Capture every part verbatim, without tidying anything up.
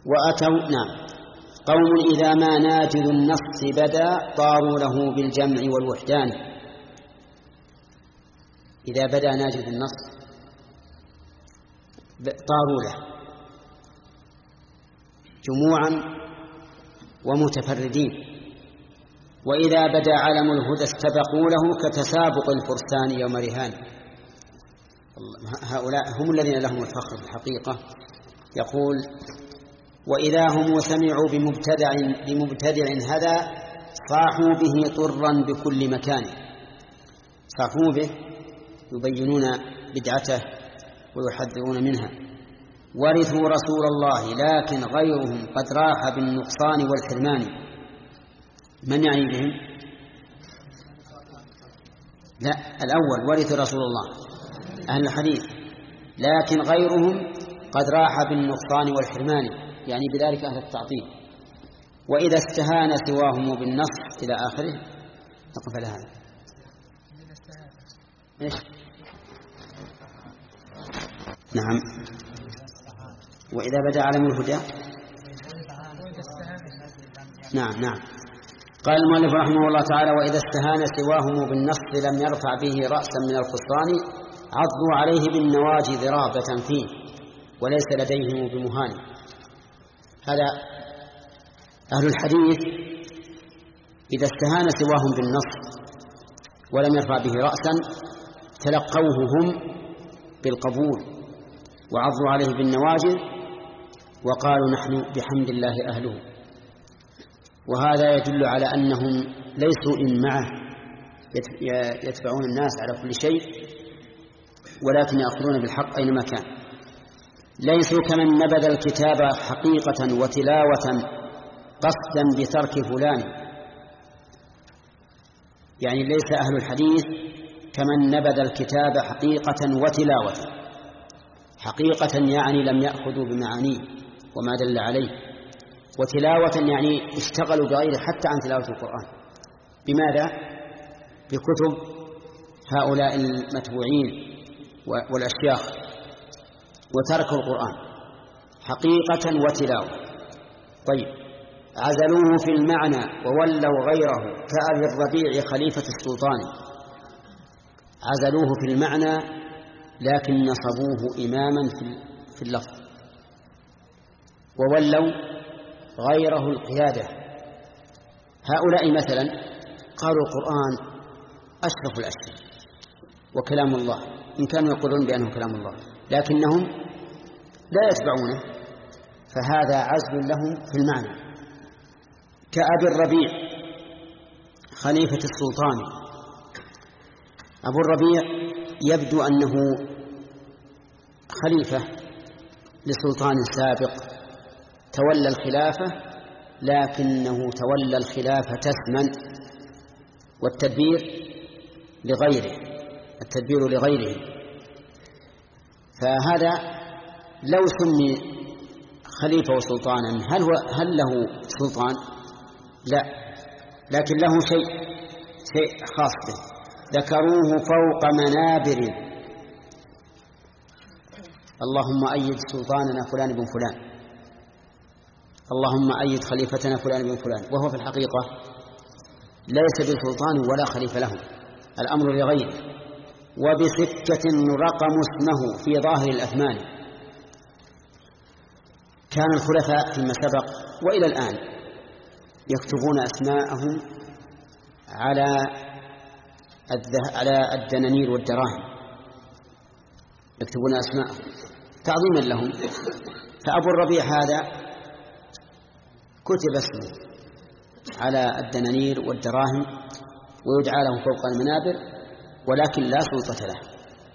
وأتوا نعم قوم إذا ما ناجذ النص بدا طاروا له بالجمع والوحدان. إذا بدا ناجذ النص طاروا له جموعا ومتفردين، وإذا بدا علم الهدى استبقوا له كتسابق الفرسان يوم رهان. هؤلاء هم الذين لهم الفخر في الحقيقة. يقول وإذا هم سمعوا بمبتدع, بمبتدع هذا صاحوا به طرا بكل مكان. صاحوا به يبينون بدعته ويحذرون منها. ورثوا رسول الله لكن غيرهم قد راح بالنقصان والحرمان. من يعني بهم؟ لا، الأول ورثوا رسول الله أهل الحديث، لكن غيرهم قد راح بالنقصان والحرمان، يعني بذلك أهل التعطيل. وإذا استهان سواهم بالنص إلى آخره. نقف على هذا. إيش؟ نعم. وإذا بدأ علم الهدى. نعم نعم. قال المؤلف رحمه الله تعالى وإذا استهان سواهم بالنص لم يرفع به رأسا من الخسران عضوا عليه بالنواجذ رابة فيه وليس لديهم بمهان. هذا أهل الحديث إذا استهان سواهم بالنص ولم يرفع به رأسا تلقوه هم بالقبول وعضوا عليه بالنواجذ وقالوا نحن بحمد الله أهله. وهذا يدل على أنهم ليسوا إن معه يتبعون الناس على كل شيء، ولكن يأخذون بالحق أينما كان. ليسوا كمن نبذ الكتاب حقيقة وتلاوة قصدا بترك فلان. يعني ليس أهل الحديث كمن نبذ الكتاب حقيقة وتلاوة. حقيقة يعني لم يأخذوا بمعانيه وما دل عليه، وتلاوة يعني اشتغلوا بغيره حتى عن تلاوة القرآن. بماذا؟ بكتب هؤلاء المتبوعين والأشياخ، وتركوا القرآن حقيقة وتلاوة. طيب، عزلوه في المعنى وولوا غيره كأبي الربيع خليفة السلطان. عزلوه في المعنى لكن نصبوه إماما في اللفظ، وولوا غيره القيادة. هؤلاء مثلا قالوا القرآن أشرف الأشياء وكلام الله، إن كانوا يقولون بأنه كلام الله لكنهم لا يتبعونه، فهذا عزل لهم في المعنى. كأبي الربيع خليفة السلطان. أبو الربيع يبدو أنه خليفة لسلطان سابق تولى الخلافة، لكنه تولى الخلافة تسما، والتدبير لغيره التدبير لغيره. فهذا لو سمي خليفة وسلطانا هل, هو هل له سلطان؟ لا، لكن له شيء شيء خاص به. ذكروه فوق منابر اللهم أيد سلطاننا فلان بن فلان، اللهم أيد خليفتنا فلان بن فلان، وهو في الحقيقة ليس بسلطان ولا خليفة له، الأمر لغيره. وبسكة رقم اسمه في ظاهر الأثمان. كان الخلفاء فيما سبق وإلى الآن يكتبون أسماءهم على على الدنانير والدراهم، يكتبون أسماءهم تعظيما لهم. فأبو الربيع هذا كتب اسمه على الدنانير والدراهم ويدعى له فوق المنابر، ولكن لا سلطة له.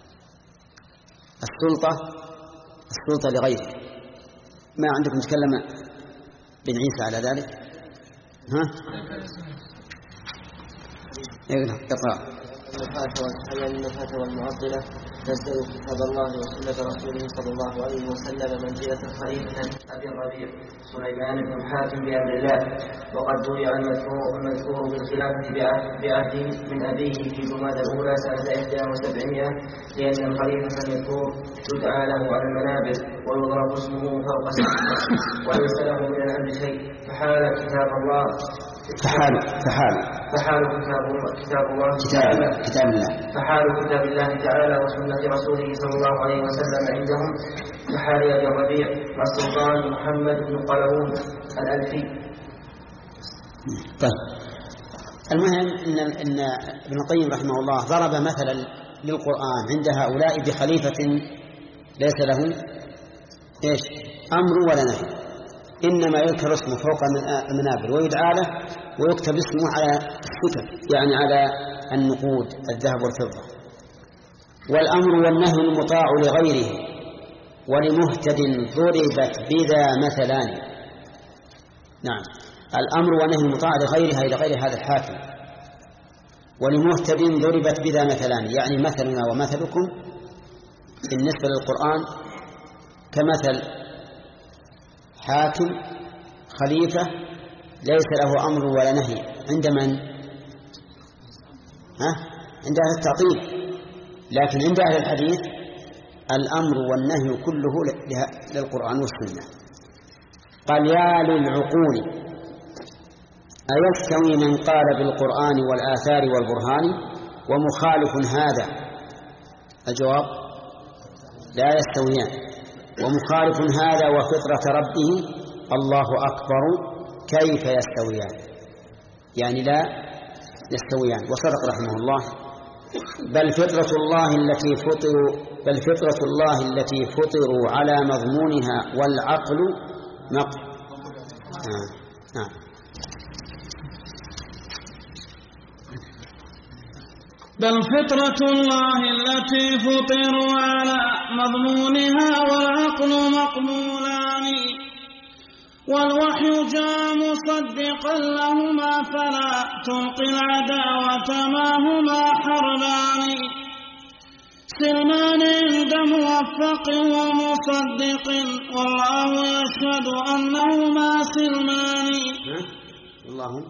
السلطة السلطة لغيره. ما عندكم تكلم بن عيسى على ذلك؟ ها؟ اقرأ. النفاة والمعطلة نزلوا كتاب الله وسنة رسوله صلى الله عليه وسلم منزلة خليفة أبي الربيع سليمان بن حاتم بأمر الله، وقد ضيع المذكور بالخلافة بعهد من أبيه في جمادى الأولى سنة إحدى وسبعمائة، لأن الخليفة المذكور يدعى له على المنابر ويضرب اسمه فوق السماء وليس له من الأمر شيء فحال كتاب الله فحال فحال فحال كتاب الله كتاب الله كتاب كتاب الله فحال كتاب الله تعالى وسنة رسوله صلى الله عليه وسلم عندهم كحال أبي الربيع والسلطان محمد بن قلاوون الألفي. طيب المهم إن إن ابن القيم رحمه الله ضرب مثلا للقرآن عند هؤلاء بخليفة ليس له إيش أمر ولا نهي، إنما يذكر اسمه فوق المنابر ويدعى له ويكتب اسمه على الكتب يعني على النقود الذهب والفضة. والأمر والنهي المطاع لغيره ولمهتد ضربت بذا مثلان. نعم الأمر والنهي المطاع لغيرها إلى غير هذا الحاكم، ولمهتد ضربت بذا مثلان يعني مثلنا ومثلكم بالنسبة للقرآن كمثل حاكم خليفة ليس له أمر ولا نهي عند من؟ ها؟ عند أهل التعطيل، لكن عند أهل الحديث الأمر والنهي كله للقرآن والسنة. قال يا للعقول أيستوي من قال بالقرآن والآثار والبرهان ومخالف هذا؟ الجواب لا يستويان. ومخالف هذا وفطرة ربه الله أكبر كيف يستويان؟ يعني لا يستويان. وصدق رحمه الله بل فطرة الله التي فطروا بل فطرة الله التي فطروا على مضمونها والعقل نقل. آه. آه. بل فطرة الله التي فطروا على مضمونها والعقل مقبولان والوحي جاء مصدقا لهما فلا تلقي العداوة ما هما حربان سلمان عند موفق ومصدق والله يشهد أنهما سلمان. الله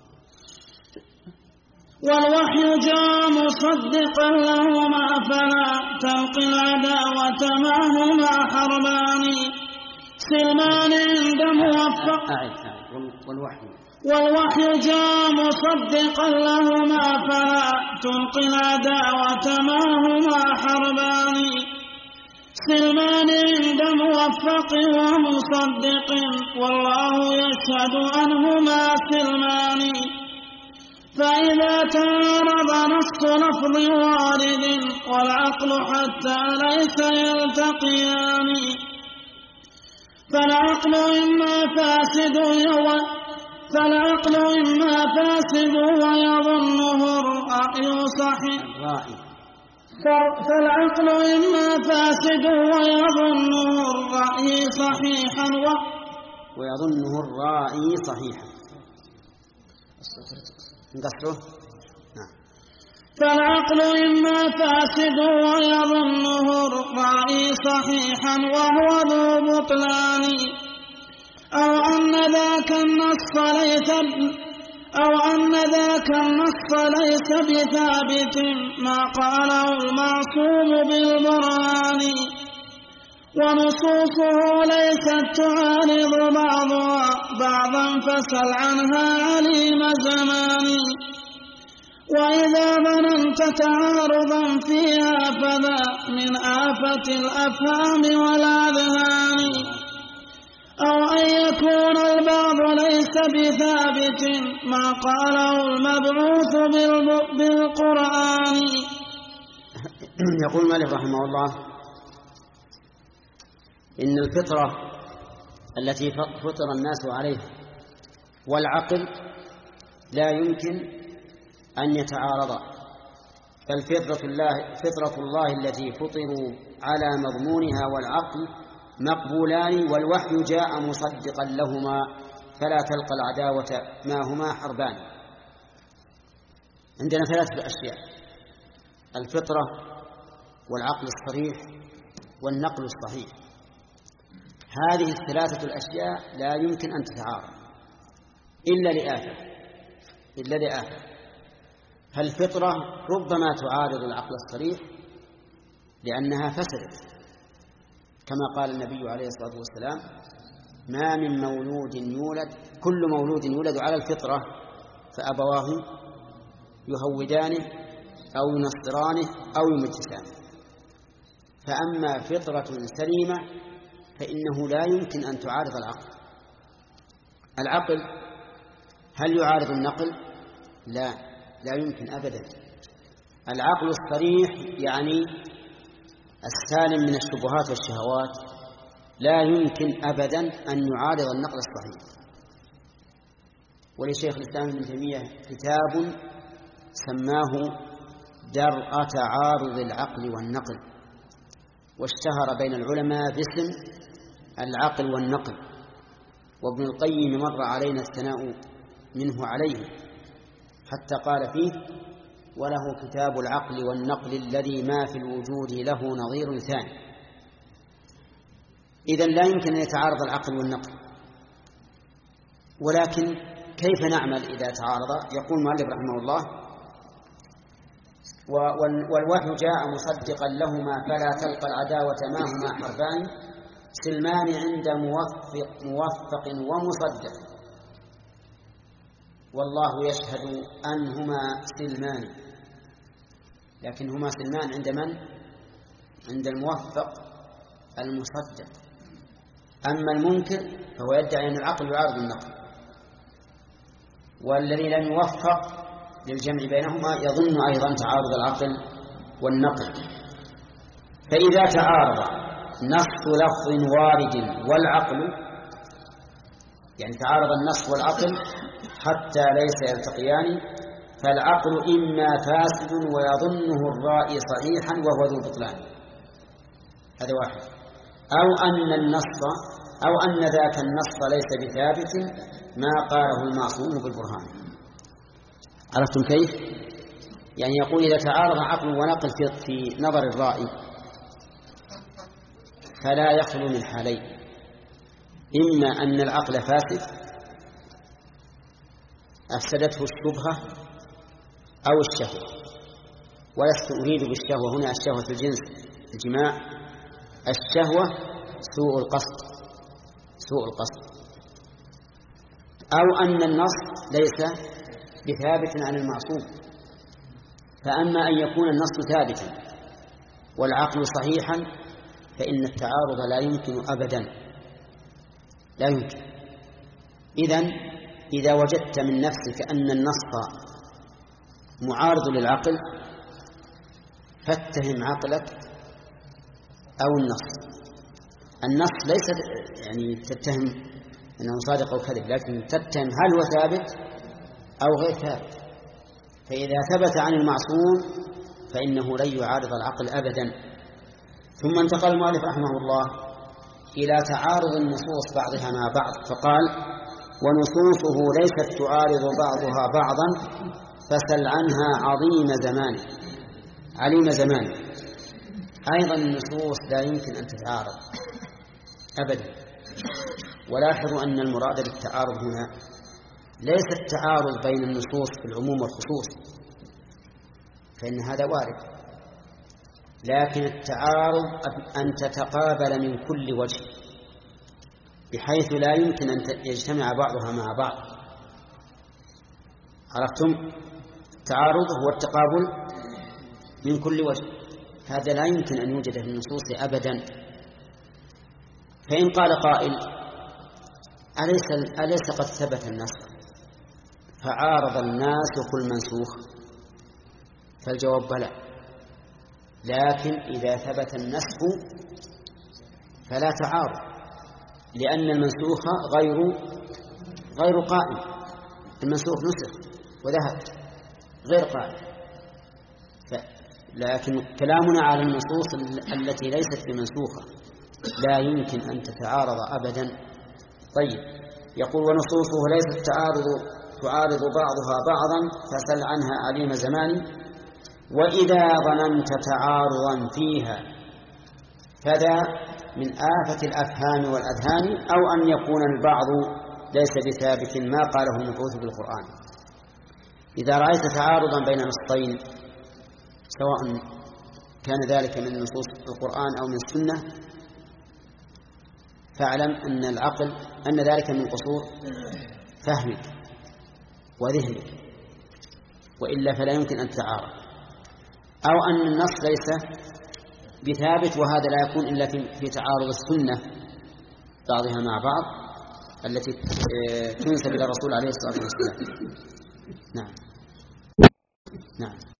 والوحي جاء مصدقا لهما فلا تلقي العداوة ما هما حربان سلمان عند موفق والوحي والوحي جاء مصدقا لهما فلا تلقي العداوة ما هما حربان سلمان عند موفق ومصدق والله يشهد أنهما سلمان. فإذا تعارض نص لفظ وارد والعقل حتى ليس يلتقيان فالعقل إما فاسد فالعقل إما فاسد ويظنه الرأي صحيح فالعقل إما فاسد ويظنه الرأي صحيحا ويظنه الرأي صحيحا نقصره. نعم. فالعقل إما فاسد ويظنه الرأي صحيحا وهو ذو بطلان أو أن ذاك النص ليس أو أن ذاك النص ليس بثابت ما قاله المعصوم بالبرهان ونصوصه ليست تعارض بعضها بعضا فسل عنها عليم زمان وإذا ظننت تعارضا فيها فذا من آفة الأفهام والأذهان أو أن يكون البعض ليس بثابت ما قاله المبعوث بالقرآن. يقول مالك رحمه الله إن الفطرة التي فطر الناس عليها والعقل لا يمكن أن يتعارضا بل فطرة الله, فطرة الله التي فطروا على مضمونها والعقل مقبولان والوحي جاء مصدقا لهما فلا تلقى العداوة ما هما حربان. عندنا ثلاثة أشياء: الفطرة والعقل الصريح والنقل الصحيح. هذه الثلاثة الأشياء لا يمكن أن تتعارض إلا لآفة إلا لآفة فالفطرة ربما تعارض العقل الصريح لأنها فسدت كما قال النبي عليه الصلاة والسلام: ما من مولود يولد كل مولود يولد على الفطرة فأبواه يهودانه أو ينصرانه أو يمجسانه. فأما فطرة سليمة فإنه لا يمكن أن تعارض العقل. العقل هل يعارض النقل؟ لا، لا يمكن أبدا. العقل الصريح يعني السالم من الشبهات والشهوات لا يمكن أبدا أن يعارض النقل الصحيح. ولشيخ الإسلام ابن تيمية كتاب سماه درء تعارض العقل والنقل، واشتهر بين العلماء باسم العقل والنقل. وابن القيم مر علينا الثناء منه عليه حتى قال فيه: وله كتاب العقل والنقل الذي ما في الوجود له نظير ثاني. إذن لا يمكن أن يتعارض العقل والنقل. ولكن كيف نعمل إذا تعارض؟ يقول المؤلف رحمه الله: والوحي جاء مصدقا لهما فلا تلقى العداوة ما هما حربان سلمان عند موفق, موفق ومصدق والله يشهد أنهما سلمان. لكن هما سلمان عند من؟ عند الموفق المصدق. أما المنكر فهو يدعي أن العقل يعارض النقل، والذي لم يوفق للجمع بينهما يظن أيضا تعارض العقل والنقل. فإذا تعارض نص لفظ وارد والعقل، يعني تعارض النص والعقل حتى ليس يلتقيان، فالعقل إما فاسد ويظنه الرائي صحيحا وهو ذو بطلان، هذا واحد، أو أن النص أو أن ذاك النص ليس بثابت ما قاله المعصوم بالبرهان. عرفتم كيف؟ يعني يقول إذا تعارض عقل ونقل في نظر الرائي فلا يخلو من حالين: إما أن العقل فاسد أفسدته الشبهة أو الشهوة. ولست أريد بالشهوة هنا الشهوة الجنس الجماع، الشهوة سوء القصد سوء القصد أو أن النص ليس بثابت عن المعصوم. فأما أن يكون النص ثابتا والعقل صحيحا فإن التعارض لا يمكن أبدا، لا يمكن. إذن إذا وجدت من نفسك أن النص معارض للعقل فاتهم عقلك أو النص. النص ليس يعني تتهم أنه صادق أو كذب، لكن تتهم هل هو ثابت أو غير ثابت. فإذا ثبت عن المعصوم فإنه لن يعارض العقل أبدا. ثم انتقل المؤلف رحمه الله إلى تعارض النصوص بعضها مع بعض، فقال: ونصوصه ليست تعارض بعضها بعضا فسل عنها عظيم زمان عليم زمان. أيضا النصوص لا يمكن أن تتعارض أبدا. ولاحظوا أن المراد بالتعارض هنا ليس التعارض بين النصوص في العموم والخصوص، فإن هذا وارد، لكن التعارض أن تتقابل من كل وجه بحيث لا يمكن أن يجتمع بعضها مع بعض. عرفتم؟ التعارض هو التقابل من كل وجه، هذا لا يمكن أن يوجد في النصوص أبدا. فإن قال قائل: أليس, أليس قد ثبت النسخ فعارض الناسخ المنسوخ؟ فالجواب بلى، لكن إذا ثبت النسخ فلا تعارض، لأن المنسوخ غير غير قائم. المنسوخ نسخ وذهب غير قائم. لكن كلامنا على النصوص التي ليست بمنسوخة لا يمكن أن تتعارض أبدا. طيب، يقول: ونصوصه ليست تعارض تعارض بعضها بعضا فسل عنها عليم زمان. وإذا ظننت تعارضا فيها فذا من آفة الأفهام والأذهان، أو أن يكون البعض ليس بثابت ما قاله المبعوث بالقرآن. إذا رأيت تعارضا بين نصين سواء كان ذلك من نصوص القرآن أو من السنة فاعلم أن العقل أن ذلك من قصور فهمك وذهنك، وإلا فلا يمكن أن تتعارض، أو أن النص ليس بثابت، وهذا لا يكون إلا في تعارض السنة بعضها مع بعض التي تنسب إلى الرسول عليه الصلاة والسلام. نعم.